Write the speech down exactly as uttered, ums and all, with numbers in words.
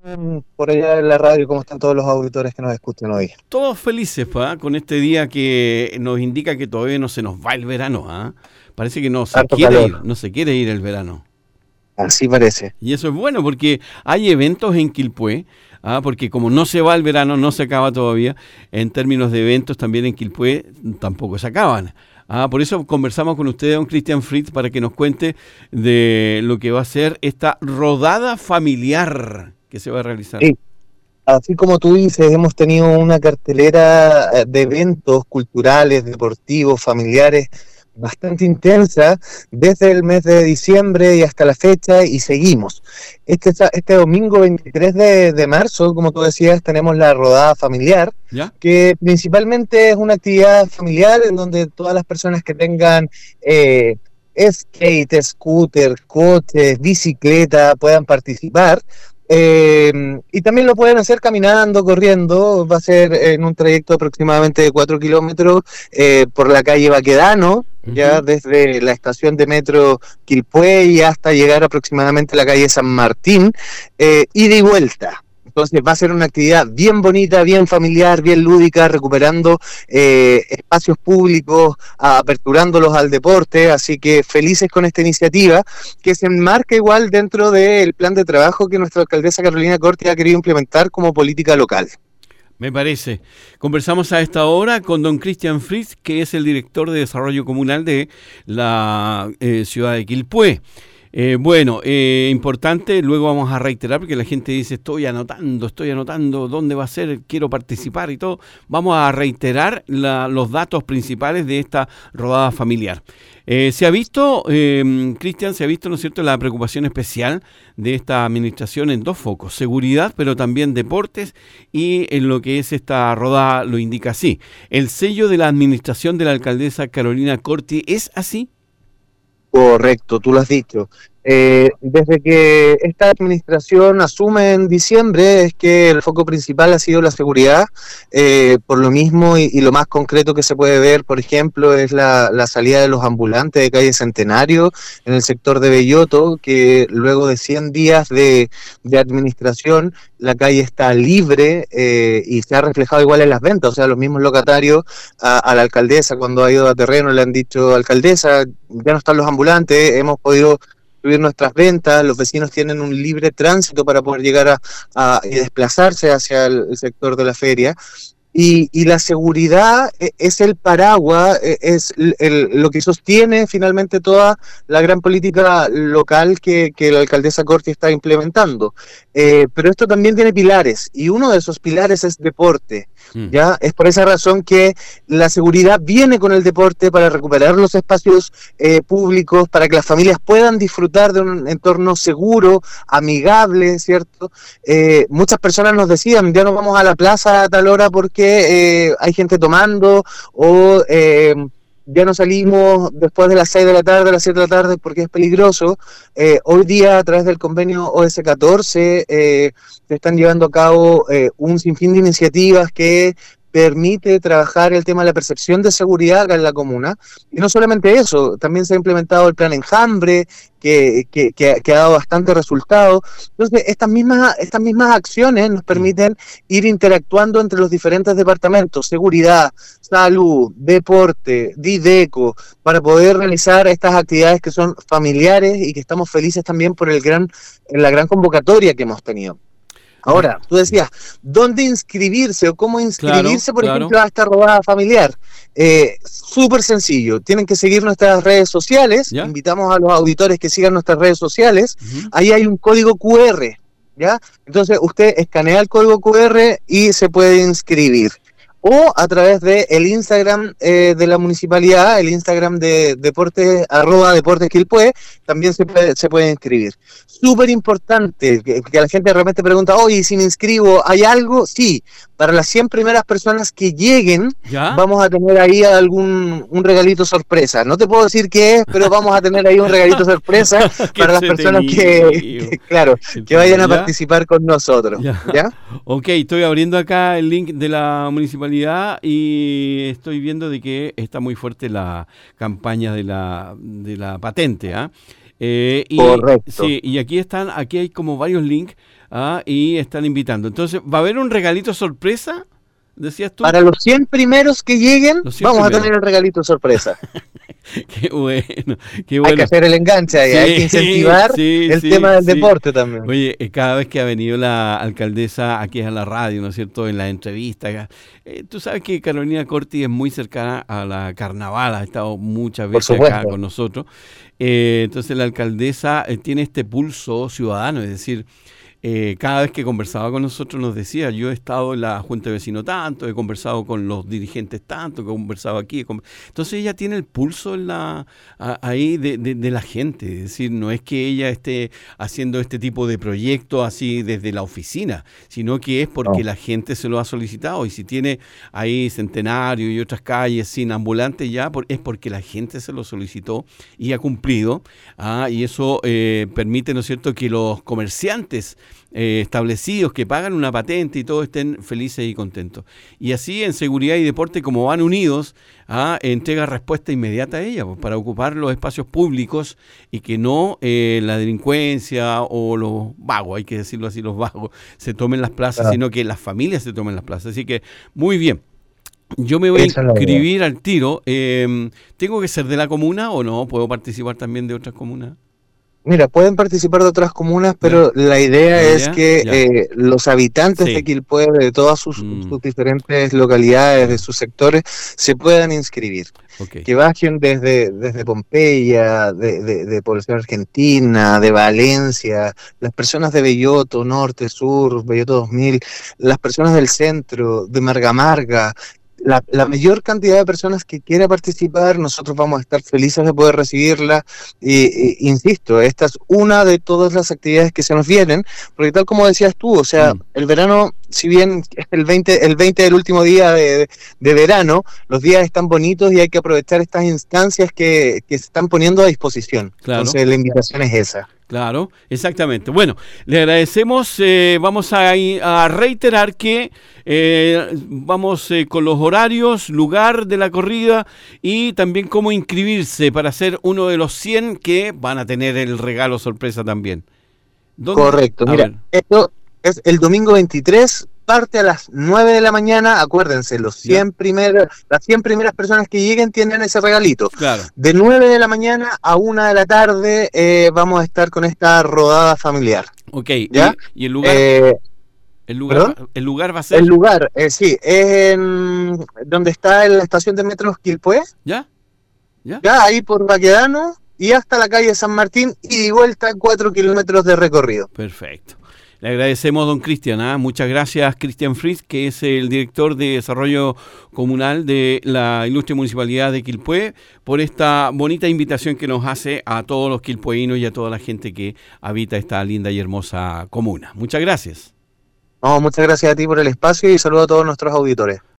están por allá en la radio? ¿Cómo están todos los auditores que nos escuchan hoy? Todos felices, pa, con este día que nos indica que todavía no se nos va el verano, ¿ah? Parece que no se Harto quiere calor. ir, no se quiere ir el verano. Así parece. Y eso es bueno porque hay eventos en Quilpué, ¿ah? Porque como no se va el verano, no se acaba todavía, en términos de eventos también en Quilpué tampoco se acaban. Ah, por eso conversamos con usted, don Cristian Fritz, para que nos cuente de lo que va a ser esta rodada familiar que se va a realizar. Sí. Así como tú dices, hemos tenido una cartelera eh, de eventos culturales, deportivos, familiares, bastante intensa desde el mes de diciembre y hasta la fecha, y seguimos. Este, sa- este domingo veintitrés de, de marzo, como tú decías, tenemos la rodada familiar, ¿Ya? que principalmente es una actividad familiar en donde todas las personas que tengan eh, skate, scooter, coches, bicicleta puedan participar. Eh, y también lo pueden hacer caminando, corriendo. Va a ser en un trayecto aproximadamente de cuatro kilómetros eh, por la calle Baquedano, ya Ujú. desde la estación de metro Quilpué y hasta llegar aproximadamente a la calle San Martín, eh, ida y vuelta. Entonces va a ser una actividad bien bonita, bien familiar, bien lúdica, recuperando eh, espacios públicos, a- aperturándolos al deporte, así que felices con esta iniciativa que se enmarca igual dentro del plan de trabajo que nuestra alcaldesa Carolina Corti ha querido implementar como política local. Me parece. Conversamos a esta hora con don Cristian Fritz, que es el director de Desarrollo Comunal de la eh, ciudad de Quilpué. Eh, bueno, eh, importante, luego vamos a reiterar porque la gente dice estoy anotando, estoy anotando, ¿dónde va a ser? Quiero participar y todo. Vamos a reiterar la- los datos principales de esta rodada familiar. Eh, se ha visto, eh, Cristian, se ha visto, ¿no es cierto?, la preocupación especial de esta administración en dos focos, seguridad, pero también deportes, y en lo que es esta rodada lo indica así. El sello de la administración de la alcaldesa Carolina Corti es así. Correcto, tú lo has dicho. Eh, desde que esta administración asume en diciembre es que el foco principal ha sido la seguridad. Eh, por lo mismo y, y lo más concreto que se puede ver, por ejemplo, es la, la salida de los ambulantes de calle Centenario en el sector de Belloto, que luego de cien días de, de administración, la calle está libre eh, y se ha reflejado igual en las ventas. O sea, los mismos locatarios a, a la alcaldesa cuando ha ido a terreno le han dicho: alcaldesa, ya no están los ambulantes, hemos podido subir nuestras ventas, los vecinos tienen un libre tránsito para poder llegar a, a y desplazarse hacia el, el sector de la feria. Y, y la seguridad eh, es el paraguas, eh, es el, el- lo que sostiene finalmente toda la gran política local que, que la alcaldesa Corti está implementando. Eh, pero esto también tiene pilares, y uno de esos pilares es deporte. Mm. ¿Ya? Es por esa razón que la seguridad viene con el deporte para recuperar los espacios eh, públicos, para que las familias puedan disfrutar de un entorno seguro, amigable, ¿cierto? Eh, muchas personas nos decían: ya no vamos a la plaza a tal hora porque eh, hay gente tomando, o eh, ya no salimos después de las seis de la tarde, a las siete de la tarde porque es peligroso. Eh, hoy día, a través del convenio O S catorce, eh, se están llevando a cabo eh, un sinfín de iniciativas que permite trabajar el tema de la percepción de seguridad acá en la comuna. Y no solamente eso, también se ha implementado el plan Enjambre, que, que, que, que ha dado bastante resultado. Entonces, estas mismas, estas mismas acciones nos permiten ir interactuando entre los diferentes departamentos: seguridad, salud, deporte, Dideco, para poder realizar estas actividades que son familiares y que estamos felices también por el gran, la gran convocatoria que hemos tenido. Ah, Ahora, tú decías, ¿dónde inscribirse o cómo claro, inscribirse, por claro. ejemplo, a esta rodada familiar? Eh, súper sencillo, tienen que seguir nuestras redes sociales, ¿Ya? invitamos a los auditores que sigan nuestras redes sociales, Ujú. ahí hay un código Q R, ¿ya? Entonces usted escanea el código Q R y se puede inscribir. O a través de el Instagram eh, de la municipalidad, el Instagram de deportes, arroba deportes Quilpué, también se puede, se puede inscribir. Súper importante, que, que la gente de repente pregunta: oye, si me inscribo, ¿hay algo? Sí, para las cien primeras personas que lleguen, ¿Ya? vamos a tener ahí algún un regalito sorpresa. No te puedo decir qué es, pero vamos a tener ahí un regalito sorpresa Qué para las personas que, entretenido. que, claro, Qué que vayan a entretenido. ¿Ya? participar con nosotros, Ya. ¿ya? Ok, estoy abriendo acá el link de la municipalidad y estoy viendo de que está muy fuerte la campaña de la, de la patente, ¿ah? Eh, y Correcto. sí, y aquí están, aquí hay como varios links ah, y están invitando. Entonces, ¿va a haber un regalito sorpresa? ¿Decías tú? Para los cien primeros que lleguen, Los cien vamos primeros. a tener el regalito sorpresa. Qué bueno, qué bueno. Hay que hacer el enganche ahí, Sí, hay que incentivar sí, el sí, tema del sí. deporte también. Oye, eh, cada vez que ha venido la alcaldesa aquí a la radio, ¿no es cierto?, en la entrevista, eh, tú sabes que Carolina Corti es muy cercana a la carnaval, ha estado muchas Por veces acá supuesto. con nosotros. Eh, entonces la alcaldesa eh, tiene este pulso ciudadano, es decir, Eh, cada vez que conversaba con nosotros nos decía, yo he estado en la Junta de Vecinos tanto, he conversado con los dirigentes tanto, he conversado aquí. He con... Entonces ella tiene el pulso en la, a, ahí de, de, de la gente, es decir, no es que ella esté haciendo este tipo de proyectos así desde la oficina, sino que es porque No. la gente se lo ha solicitado y si tiene ahí Centenario y otras calles sin ambulantes ya, por, es porque la gente se lo solicitó y ha cumplido, ah, y eso eh, permite, ¿no es cierto?, que los comerciantes Eh, establecidos que pagan una patente y todos estén felices y contentos. Y así en seguridad y deporte, como van unidos, ah, entrega respuesta inmediata a ella, pues, para ocupar los espacios públicos y que no eh, la delincuencia o los vagos, hay que decirlo así, los vagos, se tomen las plazas, Claro. sino que las familias se tomen las plazas. Así que muy bien. Yo me voy Esa a es la idea. inscribir al tiro. Eh, ¿Tengo que ser de la comuna o no? ¿Puedo participar también de otras comunas? Mira, pueden participar de otras comunas, Ya. pero la idea ¿La es idea? que Ya. eh, los habitantes Sí. de Quilpué, de todas sus, Mm. sus diferentes localidades, de sus sectores, se puedan inscribir. Ok. Que bajen desde, desde Pompeya, de, de, de Población Argentina, de Valencia, las personas de Belloto, Norte, Sur, Belloto dos mil, las personas del centro, de Marga Marga. La, la mayor cantidad de personas que quiera participar, nosotros vamos a estar felices de poder recibirla. Y, y, insisto, esta es una de todas las actividades que se nos vienen, porque tal como decías tú, o sea, Mm. el verano, si bien es el veinte, el veinte del último día de, de, de verano, los días están bonitos y hay que aprovechar estas instancias que, que se están poniendo a disposición. Claro. Entonces la invitación es esa. Claro, exactamente. Bueno, le agradecemos, eh, vamos a, a reiterar que eh, vamos eh, con los horarios, lugar de la corrida y también cómo inscribirse para ser uno de los cien que van a tener el regalo sorpresa también. ¿Dónde? Correcto, A mira, ver. esto es el domingo veintitrés, parte a las nueve de la mañana, acuérdense, los cien primeros, las cien primeras personas que lleguen tienen ese regalito. Claro. De nueve de la mañana a una de la tarde eh, vamos a estar con esta rodada familiar. Ok, ¿Ya? ¿Y, y el lugar? Eh, el lugar, el lugar va a ser. el lugar, eh, sí, es en donde está la estación de metro Quilpué, ¿Ya? ¿Ya? ya ahí por Baquedano y hasta la calle San Martín y de vuelta cuatro kilómetros de recorrido. Perfecto. Le agradecemos, don Cristian. ¿eh? Muchas gracias, Cristian Fritz, que es el director de Desarrollo Comunal de la Ilustre Municipalidad de Quilpué, por esta bonita invitación que nos hace a todos los quilpueínos y a toda la gente que habita esta linda y hermosa comuna. Muchas gracias. No, muchas gracias a ti por el espacio y saludo a todos nuestros auditores.